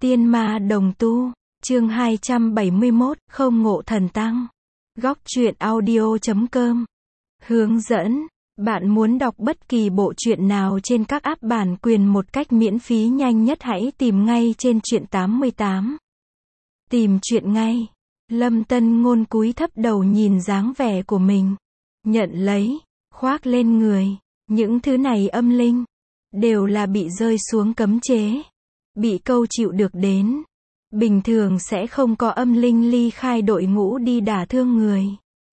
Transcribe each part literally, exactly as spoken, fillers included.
Tiên ma đồng tu, chương hai trăm bảy mươi mốt, không ngộ thần tăng. Góc truyện audio chấm com. Hướng dẫn, bạn muốn đọc bất kỳ bộ truyện nào trên các app bản quyền một cách miễn phí nhanh nhất hãy tìm ngay trên truyện tám mươi tám. Tìm truyện ngay. Lâm Tân Ngôn cúi thấp đầu nhìn dáng vẻ của mình. Nhận lấy, khoác lên người. Những thứ này âm linh, đều là bị rơi xuống cấm chế. Bị câu chịu được đến. Bình thường sẽ không có âm linh ly khai đội ngũ đi đả thương người.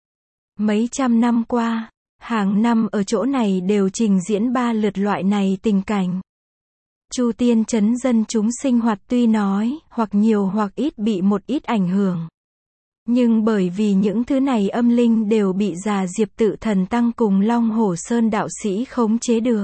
Mấy trăm năm qua, hàng năm ở chỗ này đều trình diễn ba lượt loại này tình cảnh. Chu tiên trấn dân chúng sinh hoạt tuy nói, hoặc nhiều hoặc ít bị một ít ảnh hưởng. Nhưng bởi vì những thứ này âm linh đều bị già Diệp Tự Thần Tăng cùng Long Hổ Sơn đạo sĩ khống chế được.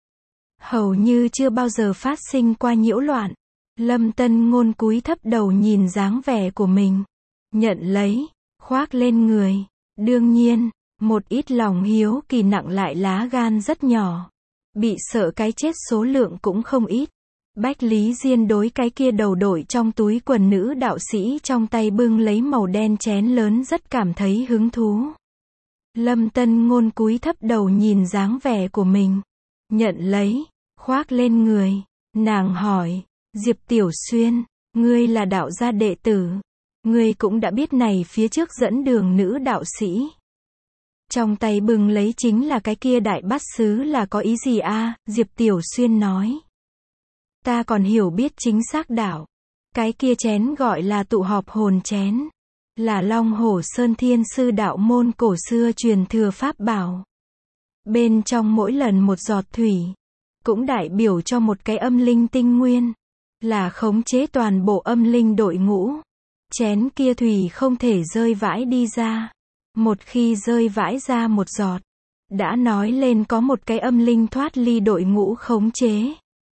Hầu như chưa bao giờ phát sinh qua nhiễu loạn. Lâm Tân Ngôn cúi thấp đầu nhìn dáng vẻ của mình. Nhận lấy, khoác lên người. Đương nhiên, một ít lòng hiếu kỳ nặng lại lá gan rất nhỏ. Bị sợ cái chết số lượng cũng không ít. Bách Lý Diên đối cái kia đầu đội trong túi quần nữ đạo sĩ trong tay bưng lấy màu đen chén lớn rất cảm thấy hứng thú. Lâm Tân Ngôn cúi thấp đầu nhìn dáng vẻ của mình. Nhận lấy, khoác lên người. Nàng hỏi, Diệp Tiểu Xuyên, ngươi là đạo gia đệ tử. Ngươi cũng đã biết này phía trước dẫn đường nữ đạo sĩ. Trong tay bưng lấy chính là cái kia đại bát sứ là có ý gì a? Diệp Tiểu Xuyên nói. Ta còn hiểu biết chính xác đạo. Cái kia chén gọi là tụ họp hồn chén. Là Long Hổ Sơn Thiên Sư đạo môn cổ xưa truyền thừa pháp bảo. Bên trong mỗi lần một giọt thủy, cũng đại biểu cho một cái âm linh tinh nguyên. Là khống chế toàn bộ âm linh đội ngũ. Chén kia thủy không thể rơi vãi đi ra. Một khi rơi vãi ra một giọt, đã nói lên có một cái âm linh thoát ly đội ngũ khống chế.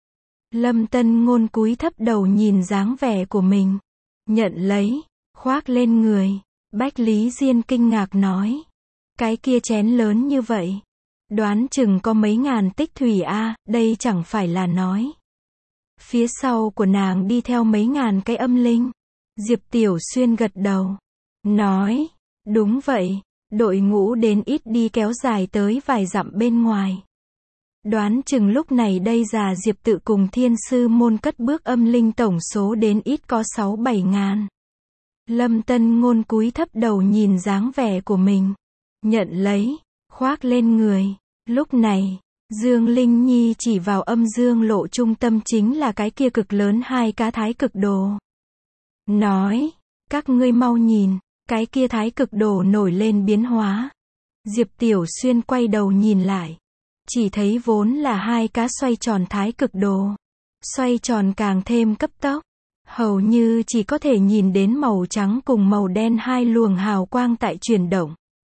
Lâm Tân Ngôn cúi thấp đầu nhìn dáng vẻ của mình. Nhận lấy, khoác lên người. Bách Lý Diên kinh ngạc nói. Cái kia chén lớn như vậy. Đoán chừng có mấy ngàn tích thủy a, đây chẳng phải là nói. Phía sau của nàng đi theo mấy ngàn cái âm linh. Diệp Tiểu Xuyên gật đầu. Nói, đúng vậy, đội ngũ đến ít đi kéo dài tới vài dặm bên ngoài. Đoán chừng lúc này đây già Diệp Tự cùng Thiên Sư môn cất bước âm linh tổng số đến ít có sáu bảy ngàn. Lâm Tân Ngôn cúi thấp đầu nhìn dáng vẻ của mình. Nhận lấy, khoác lên người. Lúc này, Dương Linh Nhi chỉ vào âm dương lộ trung tâm chính là cái kia cực lớn hai cá thái cực đồ. Nói, các ngươi mau nhìn, cái kia thái cực đồ nổi lên biến hóa. Diệp Tiểu Xuyên quay đầu nhìn lại. Chỉ thấy vốn là hai cá xoay tròn thái cực đồ. Xoay tròn càng thêm cấp tốc. Hầu như chỉ có thể nhìn đến màu trắng cùng màu đen hai luồng hào quang tại chuyển động.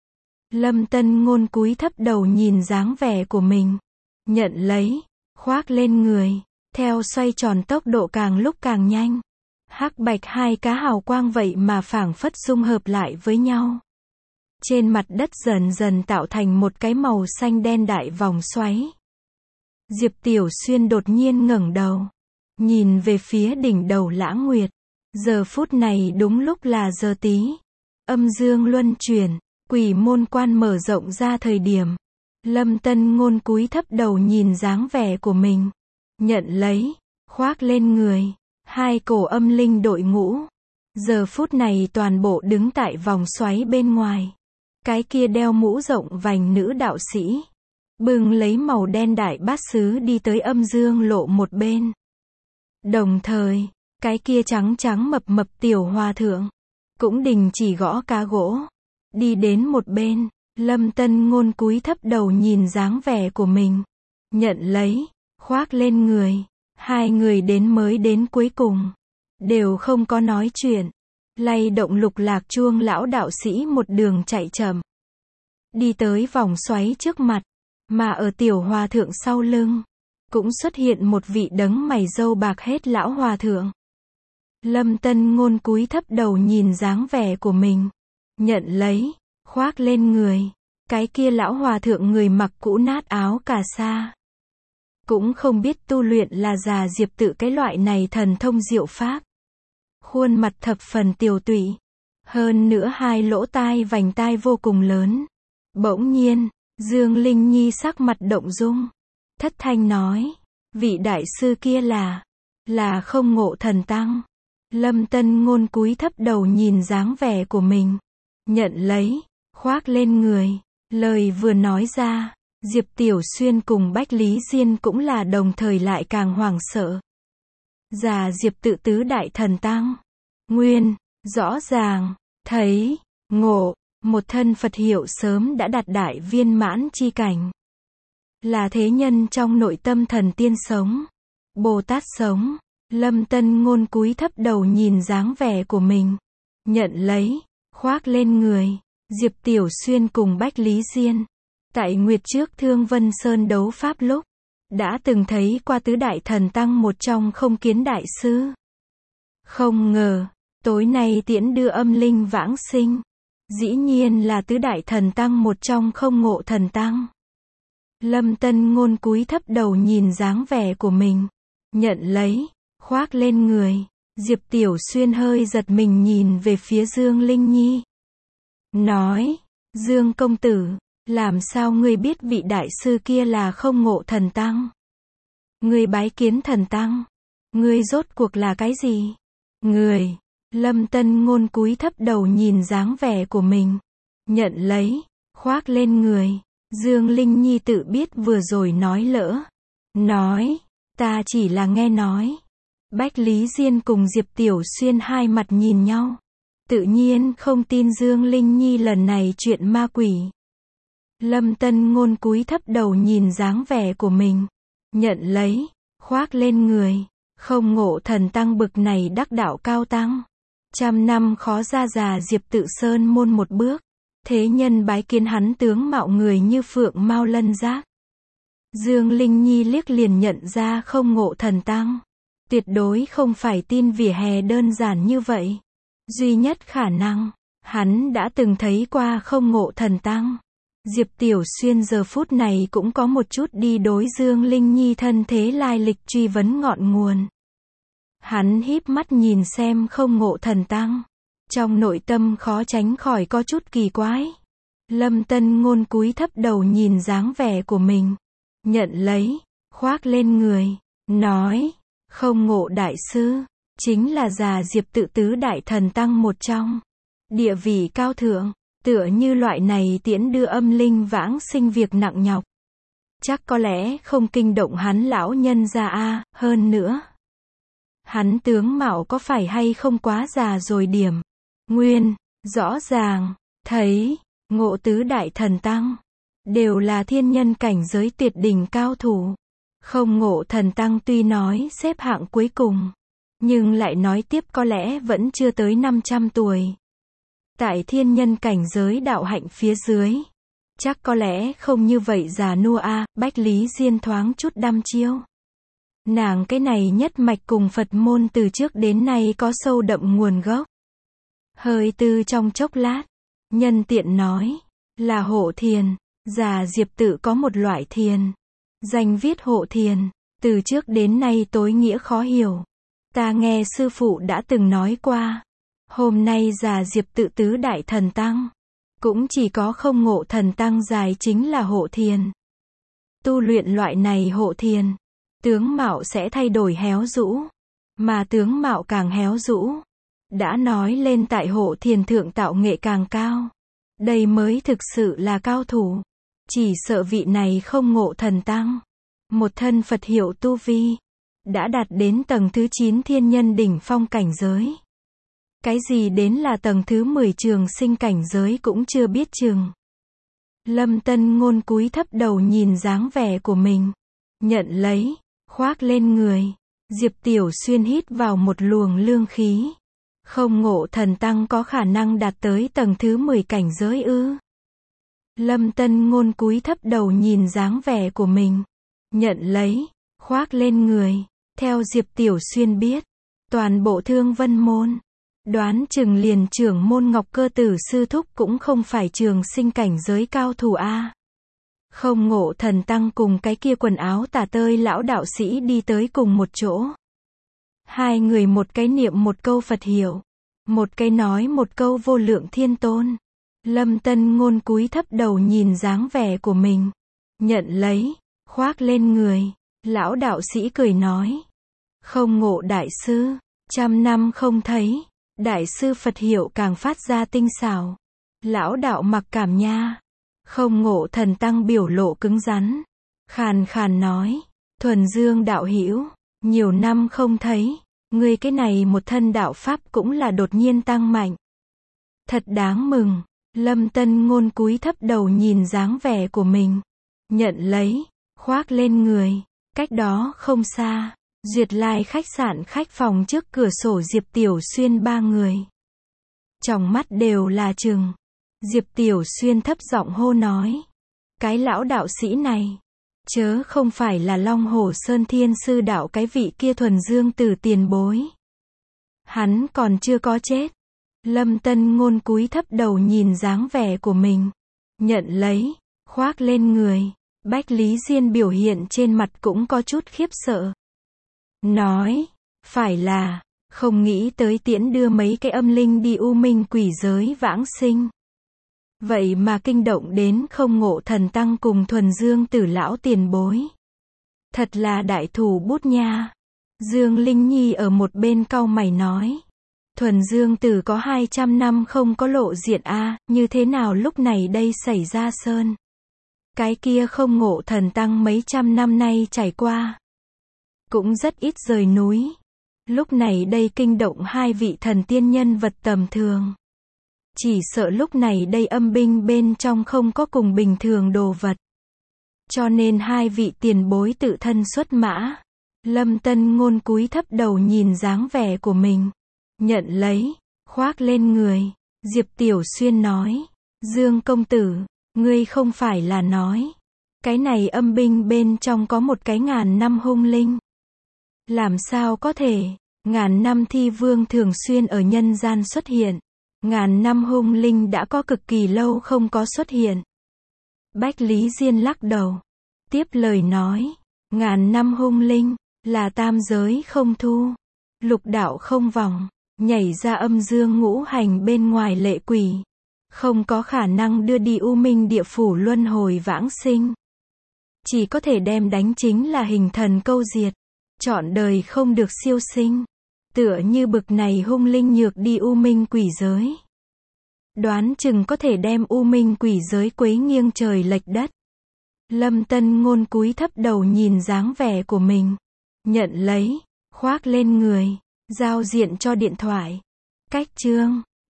Lâm Tân Ngôn cúi thấp đầu nhìn dáng vẻ của mình. Nhận lấy, khoác lên người. Theo xoay tròn tốc độ càng lúc càng nhanh. Hắc bạch hai cá hào quang vậy mà phảng phất dung hợp lại với nhau. Trên mặt đất dần dần tạo thành một cái màu xanh đen đại vòng xoáy. Diệp Tiểu Xuyên đột nhiên ngẩng đầu. Nhìn về phía đỉnh đầu Lãng Nguyệt. Giờ phút này đúng lúc là giờ tí. Âm dương luân chuyển. Quỷ môn quan mở rộng ra thời điểm. Lâm Tân Ngôn cúi thấp đầu nhìn dáng vẻ của mình. Nhận lấy, khoác lên người. Hai cổ âm linh đội ngũ. Giờ phút này toàn bộ đứng tại vòng xoáy bên ngoài. Cái kia đeo mũ rộng vành nữ đạo sĩ. Bưng lấy màu đen đại bát sứ đi tới âm dương lộ một bên. Đồng thời, cái kia trắng trắng mập mập tiểu hòa thượng. Cũng đình chỉ gõ cá gỗ. Đi đến một bên. Lâm Tân Ngôn cúi thấp đầu nhìn dáng vẻ của mình. Nhận lấy, khoác lên người. Hai người đến mới đến cuối cùng. Đều không có nói chuyện. Lay động lục lạc chuông lão đạo sĩ một đường chạy chậm. Đi tới vòng xoáy trước mặt. Mà ở tiểu hòa thượng sau lưng. Cũng xuất hiện một vị đấng mày râu bạc hết lão hòa thượng. Lâm Tân Ngôn cúi thấp đầu nhìn dáng vẻ của mình. Nhận lấy, khoác lên người. Cái kia lão hòa thượng người mặc cũ nát áo cà sa. Cũng không biết tu luyện là già Diệp Tự cái loại này thần thông diệu pháp. khuôn mặt thập phần tiều tụy. Hơn nữa hai lỗ tai vành tai vô cùng lớn. Bỗng nhiên, Dương Linh Nhi sắc mặt động dung. Thất thanh nói, vị đại sư kia là, là Không Ngộ Thần Tăng. Lâm Tân Ngôn cúi thấp đầu nhìn dáng vẻ của mình. Nhận lấy, khoác lên người. Lời vừa nói ra, Diệp Tiểu Xuyên cùng Bách Lý Diên cũng là đồng thời lại càng hoảng sợ. Già Diệp tự tứ đại thần tăng. Nguyên, rõ ràng, thấy, ngộ, một thân Phật hiệu sớm đã đạt đại viên mãn chi cảnh. Là thế nhân trong nội tâm thần tiên sống. Bồ Tát sống. Lâm Tân Ngôn cúi thấp đầu nhìn dáng vẻ của mình. Nhận lấy, khoác lên người. Diệp Tiểu Xuyên cùng Bách Lý Diên. Tại Nguyệt trước Thương Vân Sơn đấu pháp lúc, đã từng thấy qua tứ đại thần tăng một trong Không Kiến đại sư. Không ngờ, tối nay tiễn đưa âm linh vãng sinh. Dĩ nhiên là tứ đại thần tăng một trong Không Ngộ Thần Tăng. Lâm Tân Ngôn cúi thấp đầu nhìn dáng vẻ của mình. Nhận lấy, khoác lên người. Diệp Tiểu Xuyên hơi giật mình nhìn về phía Dương Linh Nhi. Nói, Dương công tử, làm sao ngươi biết vị đại sư kia là Không Ngộ Thần Tăng? Ngươi bái kiến thần tăng. Ngươi rốt cuộc là cái gì? Người. Lâm Tân Ngôn cúi thấp đầu nhìn dáng vẻ của mình. Nhận lấy, khoác lên người. Dương Linh Nhi tự biết vừa rồi nói lỡ. Nói, ta chỉ là nghe nói. Bách Lý Diên cùng Diệp Tiểu Xuyên hai mặt nhìn nhau. Tự nhiên không tin Dương Linh Nhi lần này chuyện ma quỷ. Lâm Tân Ngôn cúi thấp đầu nhìn dáng vẻ của mình. Nhận lấy, khoác lên người. Không Ngộ Thần Tăng bực này đắc đạo cao tăng. Trăm năm khó ra già Diệp tự sơn môn một bước. Thế nhân bái kiến hắn tướng mạo người như phượng mao lân giác. Dương Linh Nhi liếc liền nhận ra Không Ngộ Thần Tăng. Tuyệt đối không phải tin vỉa hè đơn giản như vậy. Duy nhất khả năng, hắn đã từng thấy qua Không Ngộ Thần Tăng. Diệp Tiểu Xuyên giờ phút này cũng có một chút đi đối Dương Linh Nhi thân thế lai lịch truy vấn ngọn nguồn. Hắn híp mắt nhìn xem Không Ngộ Thần Tăng. Trong nội tâm khó tránh khỏi có chút kỳ quái. Lâm Tân Ngôn cúi thấp đầu nhìn dáng vẻ của mình. Nhận lấy, khoác lên người. Nói, Không Ngộ đại sư, chính là già Diệp tự tứ đại thần tăng một trong. Địa vị cao thượng, tựa như loại này tiễn đưa âm linh vãng sinh việc nặng nhọc. Chắc có lẽ không kinh động hắn lão nhân gia a, hơn nữa. Hắn tướng mạo có phải hay không quá già rồi điểm. Nguyên, rõ ràng, thấy, ngộ tứ đại thần tăng. Đều là thiên nhân cảnh giới tuyệt đỉnh cao thủ. Không Ngộ Thần Tăng tuy nói xếp hạng cuối cùng. Nhưng lại nói tiếp có lẽ vẫn chưa tới năm trăm tuổi. Tại thiên nhân cảnh giới đạo hạnh phía dưới. Chắc có lẽ không như vậy già nua a. Bách Lý Diên thoáng chút đăm chiêu. Nàng cái này nhất mạch cùng Phật môn từ trước đến nay có sâu đậm nguồn gốc. Hơi tư trong chốc lát. Nhân tiện nói. Là hộ thiền. Già Diệp tự có một loại thiền. Danh viết hộ thiền. Từ trước đến nay tối nghĩa khó hiểu. Ta nghe sư phụ đã từng nói qua. Hôm nay già Diệp tự tứ đại thần tăng. Cũng chỉ có Không Ngộ Thần Tăng dài chính là hộ thiền. Tu luyện loại này hộ thiền. Tướng mạo sẽ thay đổi héo rũ. Mà tướng mạo càng héo rũ. Đã nói lên tại hộ thiền thượng tạo nghệ càng cao. Đây mới thực sự là cao thủ. Chỉ sợ vị này Không Ngộ Thần Tăng. Một thân Phật hiệu tu vi. Đã đạt đến tầng thứ chín thiên nhân đỉnh phong cảnh giới. Cái gì đến là tầng thứ mười trường sinh cảnh giới cũng chưa biết chừng. Lâm Tân Ngôn cúi thấp đầu nhìn dáng vẻ của mình. Nhận lấy, khoác lên người. Diệp Tiểu Xuyên hít vào một luồng lương khí. Không Ngộ Thần Tăng có khả năng đạt tới tầng thứ mười cảnh giới ư? Lâm Tân Ngôn cúi thấp đầu nhìn dáng vẻ của mình. Nhận lấy, khoác lên người. Theo Diệp Tiểu Xuyên biết, toàn bộ Thương Vân môn, đoán chừng liền trưởng môn Ngọc Cơ Tử sư thúc cũng không phải trường sinh cảnh giới cao thủ a. Không Ngộ Thần Tăng cùng cái kia quần áo tả tơi lão đạo sĩ đi tới cùng một chỗ. Hai người một cái niệm một câu Phật hiệu, một cái nói một câu vô lượng thiên tôn. Lâm Tân Ngôn cúi thấp đầu nhìn dáng vẻ của mình, nhận lấy, khoác lên người. Lão đạo sĩ cười nói, Không Ngộ đại sư, trăm năm không thấy, đại sư Phật hiệu càng phát ra tinh xảo. Lão đạo mặc cảm nha. Không Ngộ thần tăng biểu lộ cứng rắn, khàn khàn nói, Thuần Dương đạo hữu, nhiều năm không thấy, ngươi cái này một thân đạo pháp cũng là đột nhiên tăng mạnh. Thật đáng mừng. Lâm Tân Ngôn cúi thấp đầu nhìn dáng vẻ của mình, nhận lấy, khoác lên người. Cách đó không xa, Duyệt Lai khách sạn khách phòng trước cửa sổ Diệp Tiểu Xuyên ba người. Trong mắt đều là trừng. Diệp Tiểu Xuyên thấp giọng hô nói, cái lão đạo sĩ này, chớ không phải là Long Hổ Sơn Thiên Sư đạo cái vị kia Thuần Dương Tử tiền bối. Hắn còn chưa có chết. Lâm Tân Ngôn cúi thấp đầu nhìn dáng vẻ của mình, nhận lấy, khoác lên người. Bách Lý Diên biểu hiện trên mặt cũng có chút khiếp sợ. Nói, phải là, không nghĩ tới tiễn đưa mấy cái âm linh đi u minh quỷ giới vãng sinh. Vậy mà kinh động đến Không Ngộ thần tăng cùng Thuần Dương Tử lão tiền bối. Thật là đại thủ bút nha. Dương Linh Nhi ở một bên cau mày nói, Thuần Dương Tử có hai trăm năm không có lộ diện a, à, như thế nào lúc này đây xảy ra sơn? Cái kia Không Ngộ thần tăng mấy trăm năm nay trải qua, cũng rất ít rời núi. Lúc này đây kinh động hai vị thần tiên nhân vật tầm thường. Chỉ sợ lúc này đây âm binh bên trong không có cùng bình thường đồ vật. Cho nên hai vị tiền bối tự thân xuất mã. Lâm Tân Ngôn cúi thấp đầu nhìn dáng vẻ của mình, nhận lấy, khoác lên người. Diệp Tiểu Xuyên nói, Dương công tử, ngươi không phải là nói, cái này âm binh bên trong có một cái ngàn năm hung linh. Làm sao có thể, ngàn năm thi vương thường xuyên ở nhân gian xuất hiện. Ngàn năm hung linh đã có cực kỳ lâu không có xuất hiện. Bách Lý Diên lắc đầu, tiếp lời nói, ngàn năm hung linh, là tam giới không thu, lục đạo không vòng, nhảy ra âm dương ngũ hành bên ngoài lệ quỷ. Không có khả năng đưa đi u minh địa phủ luân hồi vãng sinh. Chỉ có thể đem đánh chính là hình thần câu diệt. Trọn đời không được siêu sinh. Tựa như bực này hung linh nhược đi u minh quỷ giới. Đoán chừng có thể đem u minh quỷ giới quấy nghiêng trời lệch đất. Lâm Tân Ngôn cúi thấp đầu nhìn dáng vẻ của mình, nhận lấy, khoác lên người, giao diện cho điện thoại. Cách chương